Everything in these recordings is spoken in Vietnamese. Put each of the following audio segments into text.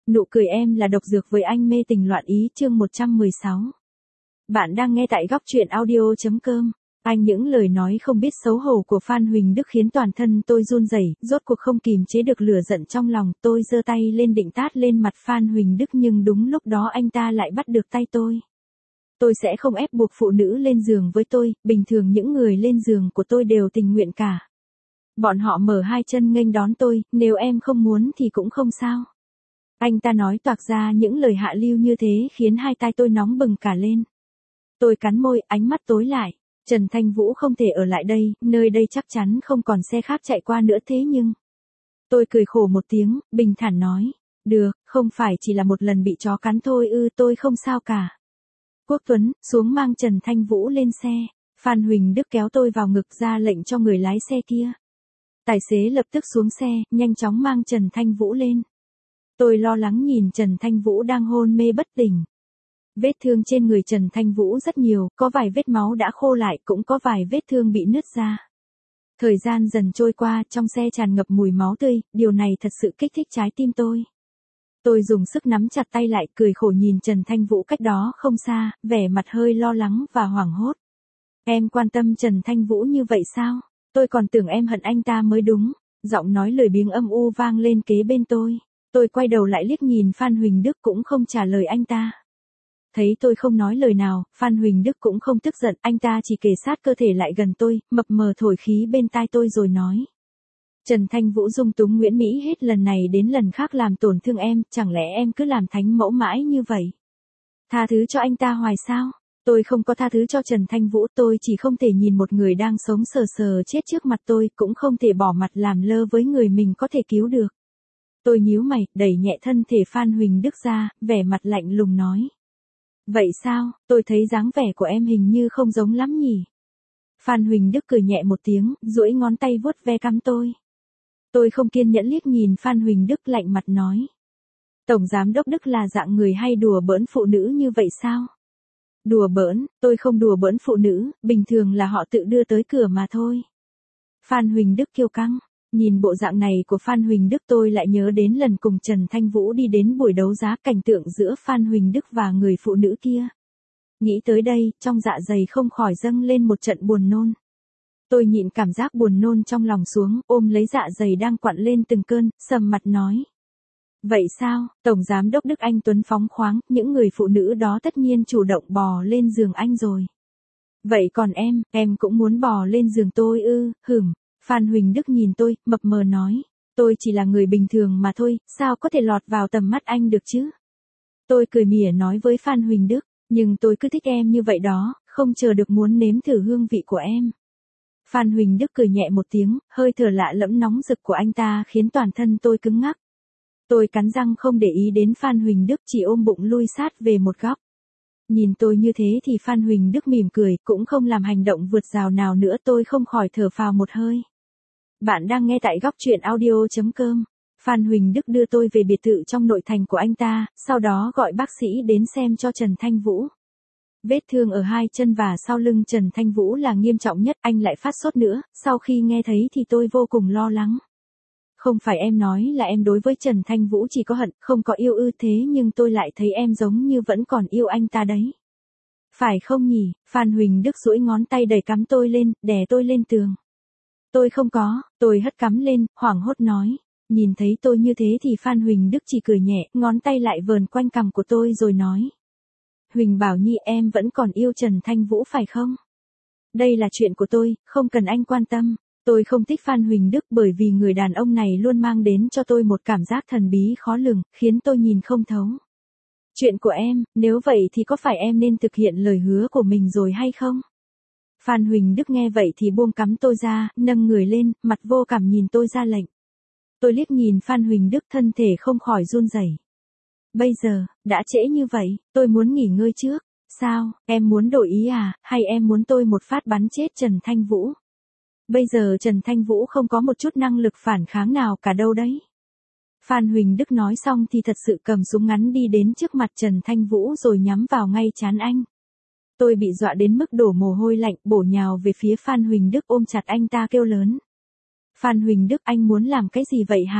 Nụ cười em là độc dược với anh mê tình loạn ý chương 116. Bạn đang nghe tại góc truyện audio.com. Anh những lời nói không biết xấu hổ của Phan Huỳnh Đức khiến toàn thân tôi run rẩy, rốt cuộc không kìm chế được lửa giận trong lòng, tôi giơ tay lên định tát lên mặt Phan Huỳnh Đức nhưng đúng lúc đó anh ta lại bắt được tay tôi. Tôi sẽ không ép buộc phụ nữ lên giường với tôi, bình thường những người lên giường của tôi đều tình nguyện cả. Bọn họ mở hai chân nghênh đón tôi, nếu em không muốn thì cũng không sao. Anh ta nói toạc ra những lời hạ lưu như thế khiến hai tai tôi nóng bừng cả lên. Tôi cắn môi, ánh mắt tối lại. Trần Thanh Vũ không thể ở lại đây, nơi đây chắc chắn không còn xe khác chạy qua nữa thế nhưng. Tôi cười khổ một tiếng, bình thản nói. Được, không phải chỉ là một lần bị chó cắn thôi tôi không sao cả. Quốc Tuấn, xuống mang Trần Thanh Vũ lên xe. Phan Huỳnh Đức kéo tôi vào ngực ra lệnh cho người lái xe kia. Tài xế lập tức xuống xe, nhanh chóng mang Trần Thanh Vũ lên. Tôi lo lắng nhìn Trần Thanh Vũ đang hôn mê bất tỉnh. Vết thương trên người Trần Thanh Vũ rất nhiều, có vài vết máu đã khô lại, cũng có vài vết thương bị nứt ra. Thời gian dần trôi qua, trong xe tràn ngập mùi máu tươi, điều này thật sự kích thích trái tim tôi. Tôi dùng sức nắm chặt tay lại, cười khổ nhìn Trần Thanh Vũ cách đó không xa, vẻ mặt hơi lo lắng và hoảng hốt. Em quan tâm Trần Thanh Vũ như vậy sao? Tôi còn tưởng em hận anh ta mới đúng. Giọng nói lười biếng âm u vang lên kế bên tôi. Tôi quay đầu lại liếc nhìn Phan Huỳnh Đức cũng không trả lời anh ta. Thấy tôi không nói lời nào, Phan Huỳnh Đức cũng không tức giận, anh ta chỉ kề sát cơ thể lại gần tôi, mập mờ thổi khí bên tai tôi rồi nói. Trần Thanh Vũ dung túng Nguyễn Mỹ hết lần này đến lần khác làm tổn thương em, chẳng lẽ em cứ làm thánh mẫu mãi như vậy? Tha thứ cho anh ta hoài sao? Tôi không có tha thứ cho Trần Thanh Vũ, tôi chỉ không thể nhìn một người đang sống sờ sờ chết trước mặt tôi, cũng không thể bỏ mặt làm lơ với người mình có thể cứu được. Tôi nhíu mày, đẩy nhẹ thân thể Phan Huỳnh Đức ra, vẻ mặt lạnh lùng nói. Vậy sao, tôi thấy dáng vẻ của em hình như không giống lắm nhỉ? Phan Huỳnh Đức cười nhẹ một tiếng, duỗi ngón tay vuốt ve cằm tôi. Tôi không kiên nhẫn liếc nhìn Phan Huỳnh Đức lạnh mặt nói. Tổng giám đốc Đức là dạng người hay đùa bỡn phụ nữ như vậy sao? Đùa bỡn, tôi không đùa bỡn phụ nữ, bình thường là họ tự đưa tới cửa mà thôi. Phan Huỳnh Đức kiêu căng, nhìn bộ dạng này của Phan Huỳnh Đức tôi lại nhớ đến lần cùng Trần Thanh Vũ đi đến buổi đấu giá, cảnh tượng giữa Phan Huỳnh Đức và người phụ nữ kia. Nghĩ tới đây, trong dạ dày không khỏi dâng lên một trận buồn nôn. Tôi nhịn cảm giác buồn nôn trong lòng xuống, ôm lấy dạ dày đang quặn lên từng cơn, sầm mặt nói. Vậy sao, Tổng Giám đốc Đức anh Tuấn phóng khoáng, những người phụ nữ đó tất nhiên chủ động bò lên giường anh rồi. Vậy còn em cũng muốn bò lên giường tôi hửm. Phan Huỳnh Đức nhìn tôi, mập mờ nói. Tôi chỉ là người bình thường mà thôi, sao có thể lọt vào tầm mắt anh được chứ? Tôi cười mỉa nói với Phan Huỳnh Đức, nhưng tôi cứ thích em như vậy đó, không chờ được muốn nếm thử hương vị của em. Phan Huỳnh Đức cười nhẹ một tiếng, hơi thở lạ lẫm nóng rực của anh ta khiến toàn thân tôi cứng ngắc. Tôi cắn răng không để ý đến Phan Huỳnh Đức, chỉ ôm bụng lui sát về một góc. Nhìn tôi như thế thì Phan Huỳnh Đức mỉm cười, cũng không làm hành động vượt rào nào nữa, tôi không khỏi thở phào một hơi. Bạn đang nghe tại góc truyện audio.com. Phan Huỳnh Đức đưa tôi về biệt thự trong nội thành của anh ta, sau đó gọi bác sĩ đến xem cho Trần Thanh Vũ. Vết thương ở hai chân và sau lưng Trần Thanh Vũ là nghiêm trọng nhất, anh lại phát sốt nữa, sau khi nghe thấy thì tôi vô cùng lo lắng. Không phải em nói là em đối với Trần Thanh Vũ chỉ có hận, không có yêu thế nhưng tôi lại thấy em giống như vẫn còn yêu anh ta đấy. Phải không nhỉ? Phan Huỳnh Đức duỗi ngón tay đẩy cắm tôi lên, đè tôi lên tường. Tôi không có, tôi hất cắm lên, hoảng hốt nói. Nhìn thấy tôi như thế thì Phan Huỳnh Đức chỉ cười nhẹ, ngón tay lại vờn quanh cằm của tôi rồi nói. Huỳnh Bảo Nhi, em vẫn còn yêu Trần Thanh Vũ phải không? Đây là chuyện của tôi, không cần anh quan tâm. Tôi không thích Phan Huỳnh Đức bởi vì người đàn ông này luôn mang đến cho tôi một cảm giác thần bí khó lường, khiến tôi nhìn không thấu. Chuyện của em, nếu vậy thì có phải em nên thực hiện lời hứa của mình rồi hay không? Phan Huỳnh Đức nghe vậy thì buông cắm tôi ra, nâng người lên, mặt vô cảm nhìn tôi ra lệnh. Tôi liếc nhìn Phan Huỳnh Đức, thân thể không khỏi run rẩy. Bây giờ, đã trễ như vậy, tôi muốn nghỉ ngơi trước. Sao, em muốn đổi ý à, hay em muốn tôi một phát bắn chết Trần Thanh Vũ? Bây giờ Trần Thanh Vũ không có một chút năng lực phản kháng nào cả đâu đấy. Phan Huỳnh Đức nói xong thì thật sự cầm súng ngắn đi đến trước mặt Trần Thanh Vũ rồi nhắm vào ngay trán anh. Tôi bị dọa đến mức đổ mồ hôi lạnh, bổ nhào về phía Phan Huỳnh Đức ôm chặt anh ta kêu lớn. Phan Huỳnh Đức, anh muốn làm cái gì vậy hả?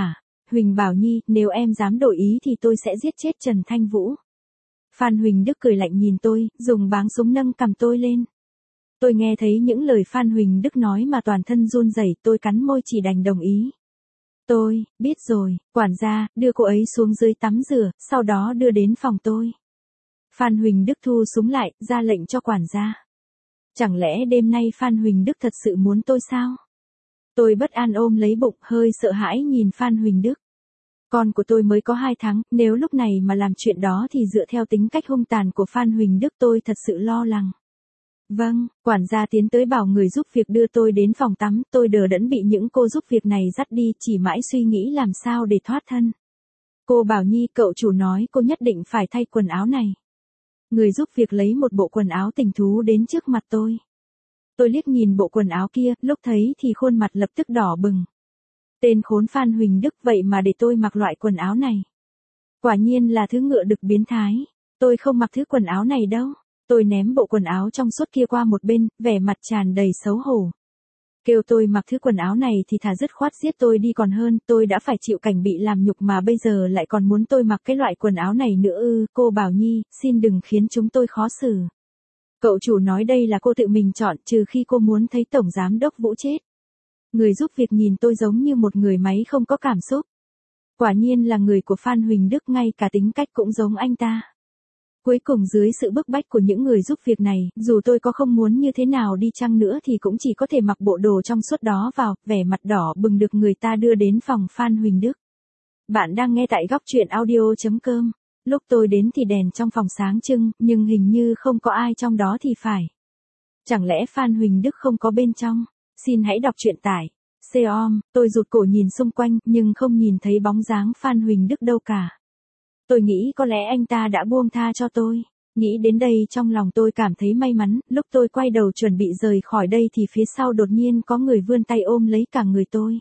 Huỳnh Bảo Nhi, nếu em dám đổi ý thì tôi sẽ giết chết Trần Thanh Vũ. Phan Huỳnh Đức cười lạnh nhìn tôi, dùng báng súng nâng cầm tôi lên. Tôi nghe thấy những lời Phan Huỳnh Đức nói mà toàn thân run rẩy, tôi cắn môi chỉ đành đồng ý. Tôi, biết rồi, quản gia, đưa cô ấy xuống dưới tắm rửa, sau đó đưa đến phòng tôi. Phan Huỳnh Đức thu súng lại, ra lệnh cho quản gia. Chẳng lẽ đêm nay Phan Huỳnh Đức thật sự muốn tôi sao? Tôi bất an ôm lấy bụng, hơi sợ hãi nhìn Phan Huỳnh Đức. Con của tôi mới có 2 tháng, nếu lúc này mà làm chuyện đó thì dựa theo tính cách hung tàn của Phan Huỳnh Đức tôi thật sự lo lắng. Vâng, quản gia tiến tới bảo người giúp việc đưa tôi đến phòng tắm, tôi đờ đẫn bị những cô giúp việc này dắt đi, chỉ mãi suy nghĩ làm sao để thoát thân. Cô Bảo Nhi, cậu chủ nói cô nhất định phải thay quần áo này. Người giúp việc lấy một bộ quần áo tình thú đến trước mặt tôi. Tôi liếc nhìn bộ quần áo kia, lúc thấy thì khuôn mặt lập tức đỏ bừng. Tên khốn Phan Huỳnh Đức vậy mà để tôi mặc loại quần áo này. Quả nhiên là thứ ngựa đực biến thái. Tôi không mặc thứ quần áo này đâu. Tôi ném bộ quần áo trong suốt kia qua một bên, vẻ mặt tràn đầy xấu hổ. Kêu tôi mặc thứ quần áo này thì thà dứt khoát giết tôi đi còn hơn, tôi đã phải chịu cảnh bị làm nhục mà bây giờ lại còn muốn tôi mặc cái loại quần áo này nữa ư. Cô Bảo Nhi, xin đừng khiến chúng tôi khó xử. Cậu chủ nói đây là cô tự mình chọn, trừ khi cô muốn thấy Tổng Giám Đốc Vũ chết. Người giúp việc nhìn tôi giống như một người máy không có cảm xúc. Quả nhiên là người của Phan Huỳnh Đức, ngay cả tính cách cũng giống anh ta. Cuối cùng dưới sự bức bách của những người giúp việc này, dù tôi có không muốn như thế nào đi chăng nữa thì cũng chỉ có thể mặc bộ đồ trong suốt đó vào, vẻ mặt đỏ bừng được người ta đưa đến phòng Phan Huỳnh Đức. Bạn đang nghe tại góc truyện audio.com. Lúc tôi đến thì đèn trong phòng sáng trưng, nhưng hình như không có ai trong đó thì phải. Chẳng lẽ Phan Huỳnh Đức không có bên trong? Xin hãy đọc truyện tải. Xeom, tôi rụt cổ nhìn xung quanh, nhưng không nhìn thấy bóng dáng Phan Huỳnh Đức đâu cả. Tôi nghĩ có lẽ anh ta đã buông tha cho tôi. Nghĩ đến đây trong lòng tôi cảm thấy may mắn, lúc tôi quay đầu chuẩn bị rời khỏi đây thì phía sau đột nhiên có người vươn tay ôm lấy cả người tôi.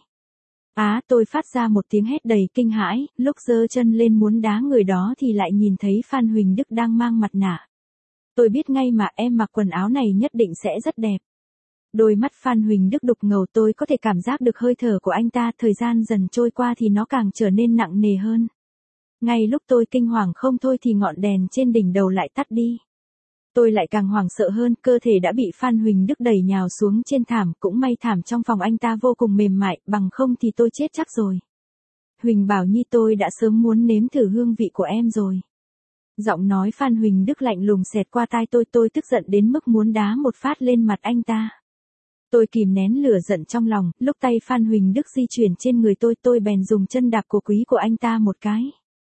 Tôi phát ra một tiếng hét đầy kinh hãi, lúc giơ chân lên muốn đá người đó thì lại nhìn thấy Phan Huỳnh Đức đang mang mặt nạ. Tôi biết ngay mà em mặc quần áo này nhất định sẽ rất đẹp. Đôi mắt Phan Huỳnh Đức đục ngầu, tôi có thể cảm giác được hơi thở của anh ta, thời gian dần trôi qua thì nó càng trở nên nặng nề hơn. Ngay lúc tôi kinh hoàng không thôi thì ngọn đèn trên đỉnh đầu lại tắt đi. Tôi lại càng hoảng sợ hơn, cơ thể đã bị Phan Huỳnh Đức đẩy nhào xuống trên thảm, cũng may thảm trong phòng anh ta vô cùng mềm mại, bằng không thì tôi chết chắc rồi. Huỳnh Bảo Nhi, tôi đã sớm muốn nếm thử hương vị của em rồi. Giọng nói Phan Huỳnh Đức lạnh lùng xẹt qua tai tôi tức giận đến mức muốn đá một phát lên mặt anh ta. Tôi kìm nén lửa giận trong lòng, lúc tay Phan Huỳnh Đức di chuyển trên người tôi bèn dùng chân đạp cổ quý của anh ta một cái.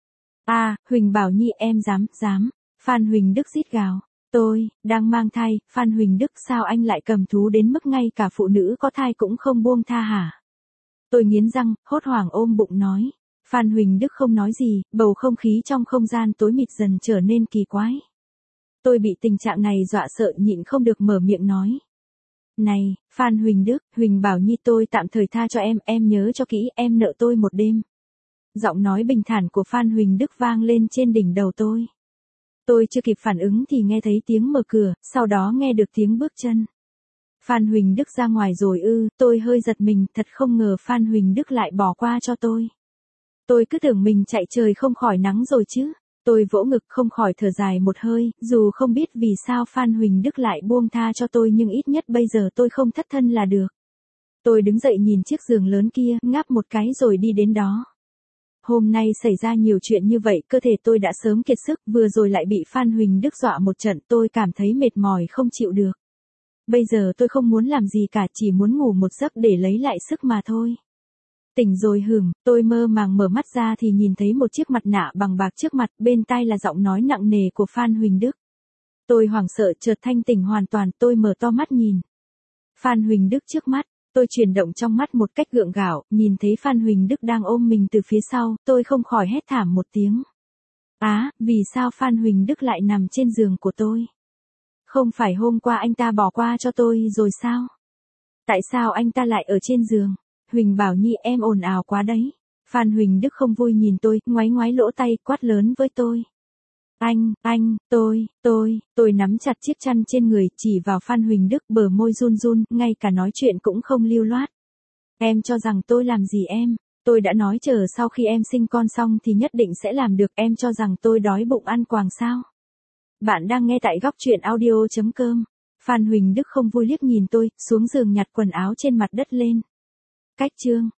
Huỳnh Bảo Nhi, em dám. Phan Huỳnh Đức rít gào. Tôi, đang mang thai, Phan Huỳnh Đức, sao anh lại cầm thú đến mức ngay cả phụ nữ có thai cũng không buông tha hả? Tôi nghiến răng, hốt hoảng ôm bụng nói. Phan Huỳnh Đức không nói gì, bầu không khí trong không gian tối mịt dần trở nên kỳ quái. Tôi bị tình trạng này dọa sợ, nhịn không được mở miệng nói. Này, Phan Huỳnh Đức, Huỳnh Bảo Nhi, tôi tạm thời tha cho em nhớ cho kỹ, em nợ tôi một đêm. Giọng nói bình thản của Phan Huỳnh Đức vang lên trên đỉnh đầu tôi. Tôi chưa kịp phản ứng thì nghe thấy tiếng mở cửa, sau đó nghe được tiếng bước chân. Phan Huỳnh Đức ra ngoài rồi ư? Tôi hơi giật mình, thật không ngờ Phan Huỳnh Đức lại bỏ qua cho tôi. Tôi cứ tưởng mình chạy trời không khỏi nắng rồi chứ. Tôi vỗ ngực không khỏi thở dài một hơi, dù không biết vì sao Phan Huỳnh Đức lại buông tha cho tôi nhưng ít nhất bây giờ tôi không thất thân là được. Tôi đứng dậy nhìn chiếc giường lớn kia, ngáp một cái rồi đi đến đó. Hôm nay xảy ra nhiều chuyện như vậy, cơ thể tôi đã sớm kiệt sức, vừa rồi lại bị Phan Huỳnh Đức dọa một trận, tôi cảm thấy mệt mỏi không chịu được. Bây giờ tôi không muốn làm gì cả, chỉ muốn ngủ một giấc để lấy lại sức mà thôi. Tỉnh rồi tôi mơ màng mở mắt ra thì nhìn thấy một chiếc mặt nạ bằng bạc trước mặt, bên tai là giọng nói nặng nề của Phan Huỳnh Đức. Tôi hoảng sợ chợt thanh tỉnh hoàn toàn, tôi mở to mắt nhìn. Phan Huỳnh Đức trước mắt, tôi chuyển động trong mắt một cách gượng gạo, nhìn thấy Phan Huỳnh Đức đang ôm mình từ phía sau, tôi không khỏi hét thảm một tiếng. Vì sao Phan Huỳnh Đức lại nằm trên giường của tôi? Không phải hôm qua anh ta bỏ qua cho tôi rồi sao? Tại sao anh ta lại ở trên giường? Huỳnh Bảo Nhi, em ồn ào quá đấy. Phan Huỳnh Đức không vui nhìn tôi, ngoáy lỗ tay, quát lớn với tôi. Tôi nắm chặt chiếc chăn trên người, chỉ vào Phan Huỳnh Đức, bờ môi run run, ngay cả nói chuyện cũng không lưu loát. Em cho rằng tôi làm gì em? Tôi đã nói chờ sau khi em sinh con xong thì nhất định sẽ làm được, em cho rằng tôi đói bụng ăn quàng sao? Bạn đang nghe tại góc truyện audio.com. Phan Huỳnh Đức không vui liếc nhìn tôi, xuống giường nhặt quần áo trên mặt đất lên. Cách chương